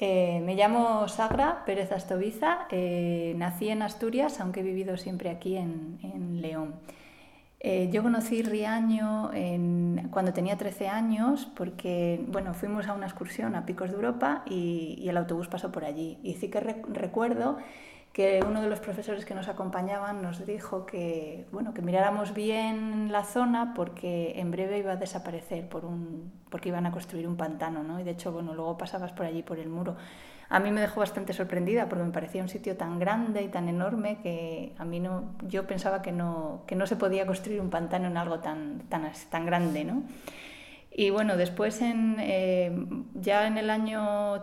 Me llamo Sagra Pérez Astoviza, nací en Asturias, aunque he vivido siempre aquí en León. Yo conocí Riaño cuando tenía 13 años porque bueno, fuimos a una excursión a Picos de Europa y el autobús pasó por allí. Y sí que recuerdo que uno de los profesores que nos acompañaban nos dijo que, bueno, que miráramos bien la zona porque en breve iba a desaparecer porque iban a construir un pantano, ¿no? Y de hecho, bueno, luego pasabas por allí, por el muro. A mí me dejó bastante sorprendida porque me parecía un sitio tan grande y tan enorme que a mí no, yo pensaba que no se podía construir un pantano en algo tan grande, ¿no? Y bueno, después ya en el año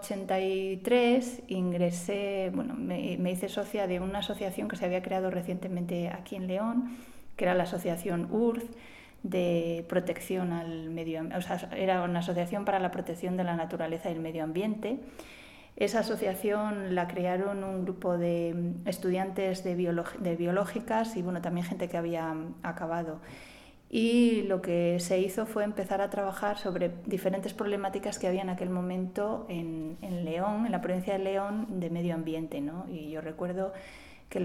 83 ingresé, bueno, me hice socia de una asociación que se había creado recientemente aquí en León, que era la asociación URZ, de protección al medio ambiente, o sea, era una asociación para la protección de la naturaleza y el medio ambiente. Esa asociación la crearon un grupo de estudiantes de biológicas y bueno, también gente que había acabado. Y lo que se hizo fue empezar a trabajar sobre diferentes problemáticas que había en aquel momento en León, en la provincia de León, de medio ambiente, ¿no? Y yo recuerdo que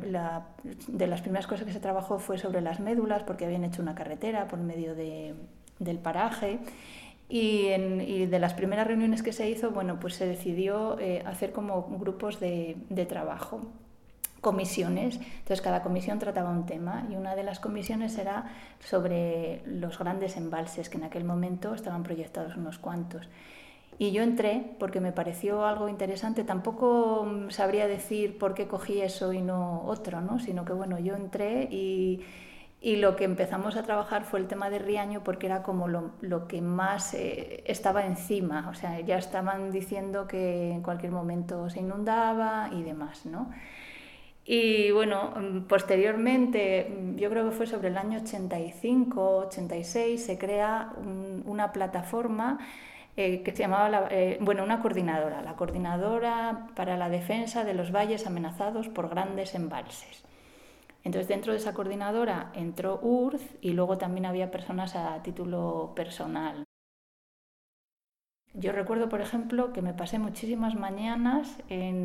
de las primeras cosas que se trabajó fue sobre las médulas, porque habían hecho una carretera por medio del paraje. Y de las primeras reuniones que se hizo, bueno, pues se decidió hacer como grupos de trabajo, comisiones. Entonces cada comisión trataba un tema y una de las comisiones era sobre los grandes embalses, que en aquel momento estaban proyectados unos cuantos. Y yo entré porque me pareció algo interesante. Tampoco sabría decir por qué cogí eso y no otro, ¿no? Sino que bueno, yo entré y lo que empezamos a trabajar fue el tema de Riaño porque era como lo que más estaba encima. O sea, ya estaban diciendo que en cualquier momento se inundaba y demás, ¿no? Y bueno, posteriormente, yo creo que fue sobre el año 85, 86, se crea una plataforma que se llamaba, una coordinadora, la Coordinadora para la Defensa de los Valles Amenazados por Grandes Embalses. Entonces, dentro de esa coordinadora entró URZ y luego también había personas a título personal. Yo recuerdo, por ejemplo, que me pasé muchísimas mañanas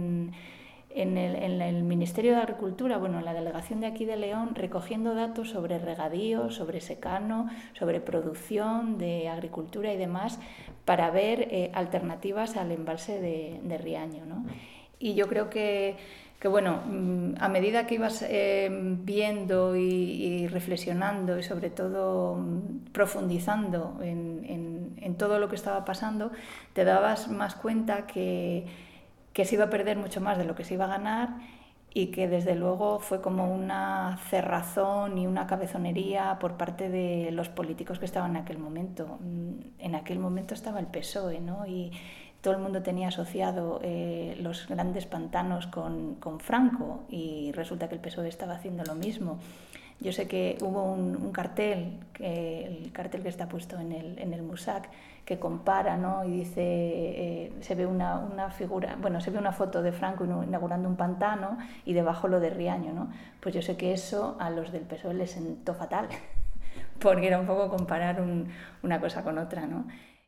en el Ministerio de Agricultura, bueno, en la delegación de aquí de León, recogiendo datos sobre regadío, sobre secano, sobre producción de agricultura y demás, para ver alternativas al embalse de Riaño, ¿no? Y yo creo que bueno, a medida que ibas viendo y reflexionando y sobre todo profundizando en todo lo que estaba pasando, te dabas más cuenta que se iba a perder mucho más de lo que se iba a ganar y que desde luego fue como una cerrazón y una cabezonería por parte de los políticos que estaban en aquel momento. En aquel momento estaba el PSOE, ¿no? Y todo el mundo tenía asociado los grandes pantanos con Franco y resulta que el PSOE estaba haciendo lo mismo. Yo sé que hubo un cartel, el cartel que está puesto en el MUSAC, que compara, ¿no? Y dice, se ve una figura, bueno, se ve una foto de Franco inaugurando un pantano y debajo lo de Riaño, ¿no? Pues yo sé que eso a los del PSOE les sentó fatal, porque era un poco comparar una cosa con otra, ¿no?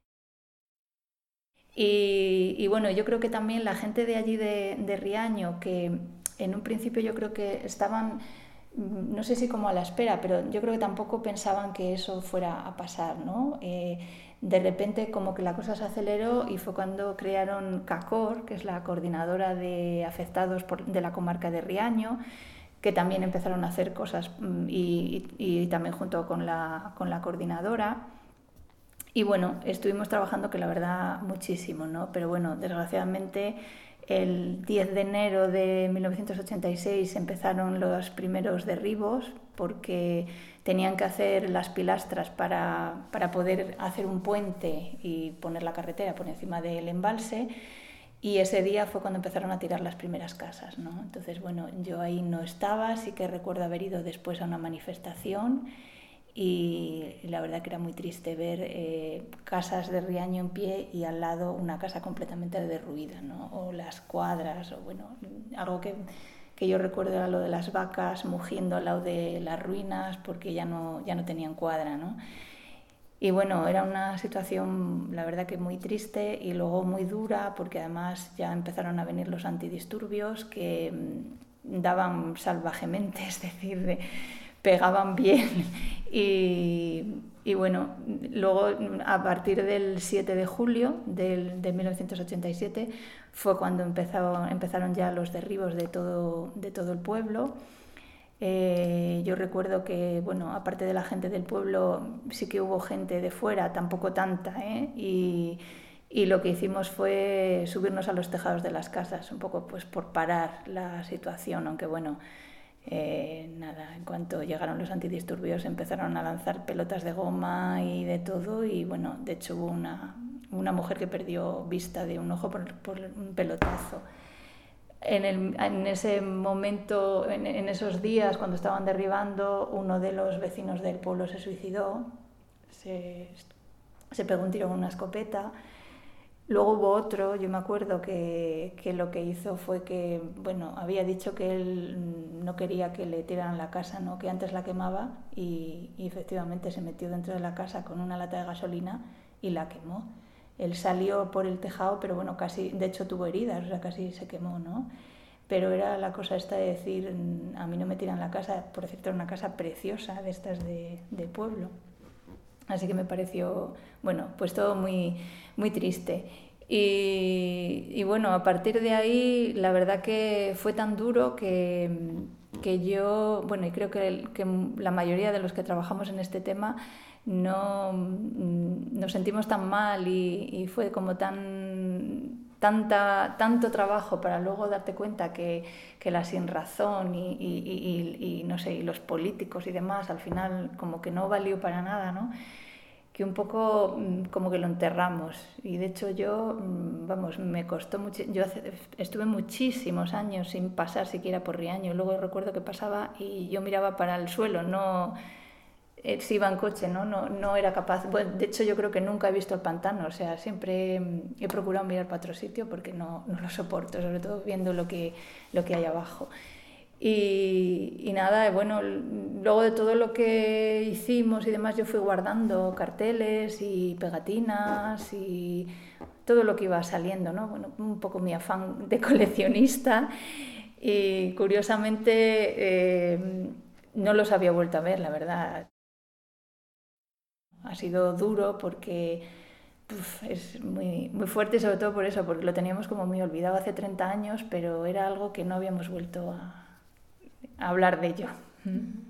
Y bueno, yo creo que también la gente de allí de Riaño, que en un principio yo creo que estaban, no sé si como a la espera, pero yo creo que tampoco pensaban que eso fuera a pasar, ¿no? De repente como que la cosa se aceleró y fue cuando crearon CACOR, que es la coordinadora de afectados de la comarca de Riaño, que también empezaron a hacer cosas y también junto con la coordinadora. Y bueno, estuvimos trabajando que la verdad muchísimo, ¿no? Pero bueno, desgraciadamente el 10 de enero de 1986 empezaron los primeros derribos porque tenían que hacer las pilastras para poder hacer un puente y poner la carretera por encima del embalse. Y ese día fue cuando empezaron a tirar las primeras casas, ¿no? Entonces, bueno, yo ahí no estaba, sí que recuerdo haber ido después a una manifestación y la verdad que era muy triste ver casas de Riaño en pie y al lado una casa completamente derruida, ¿no? O las cuadras, o bueno, algo que yo recuerdo era lo de las vacas mugiendo al lado de las ruinas porque ya no tenían cuadra, ¿no? Y bueno, era una situación, la verdad que muy triste y luego muy dura, porque además ya empezaron a venir los antidisturbios que daban salvajemente, es decir, pegaban bien. Y bueno, luego a partir del 7 de julio de 1987 fue cuando empezaron ya los derribos de todo el pueblo. Yo recuerdo que, bueno, aparte de la gente del pueblo, sí que hubo gente de fuera, tampoco tanta, ¿eh? Y lo que hicimos fue subirnos a los tejados de las casas, un poco pues por parar la situación, aunque bueno, nada, en cuanto llegaron los antidisturbios empezaron a lanzar pelotas de goma y de todo, y bueno, de hecho hubo una mujer que perdió vista de un ojo por un pelotazo. En ese momento, en esos días, cuando estaban derribando, uno de los vecinos del pueblo se suicidó, se pegó un tiro con una escopeta. Luego hubo otro, yo me acuerdo que lo que hizo fue que, bueno, había dicho que él no quería que le tiraran la casa, ¿no? Que antes la quemaba, y efectivamente se metió dentro de la casa con una lata de gasolina y la quemó. Él salió por el tejado, pero bueno, casi, de hecho tuvo heridas, o sea, casi se quemó, ¿no? Pero era la cosa esta de decir, a mí no me tiran la casa, por cierto, era una casa preciosa de estas de pueblo. Así que me pareció, bueno, pues todo muy, muy triste. Y bueno, a partir de ahí, la verdad que fue tan duro que yo, bueno, y creo que la mayoría de los que trabajamos en este tema no nos sentimos tan mal, y fue como tanto trabajo para luego darte cuenta que la sinrazón y no sé, y los políticos y demás al final como que no valió para nada, ¿no? Que un poco como que lo enterramos. Y de hecho yo, vamos, me costó mucho. Yo estuve muchísimos años sin pasar siquiera por Riaño. Luego recuerdo que pasaba y yo miraba para el suelo, no si iba en coche, no era capaz. Bueno, de hecho yo creo que nunca he visto el pantano, o sea, siempre he procurado mirar para otro sitio porque no lo soporto, sobre todo viendo lo que hay abajo. Y nada, bueno, luego de todo lo que hicimos y demás, yo fui guardando carteles y pegatinas y todo lo que iba saliendo, ¿no? Bueno, un poco mi afán de coleccionista, y curiosamente no los había vuelto a ver, la verdad. Ha sido duro porque es muy, muy fuerte, sobre todo por eso, porque lo teníamos como muy olvidado hace 30 años, pero era algo que no habíamos vuelto a hablar de ello.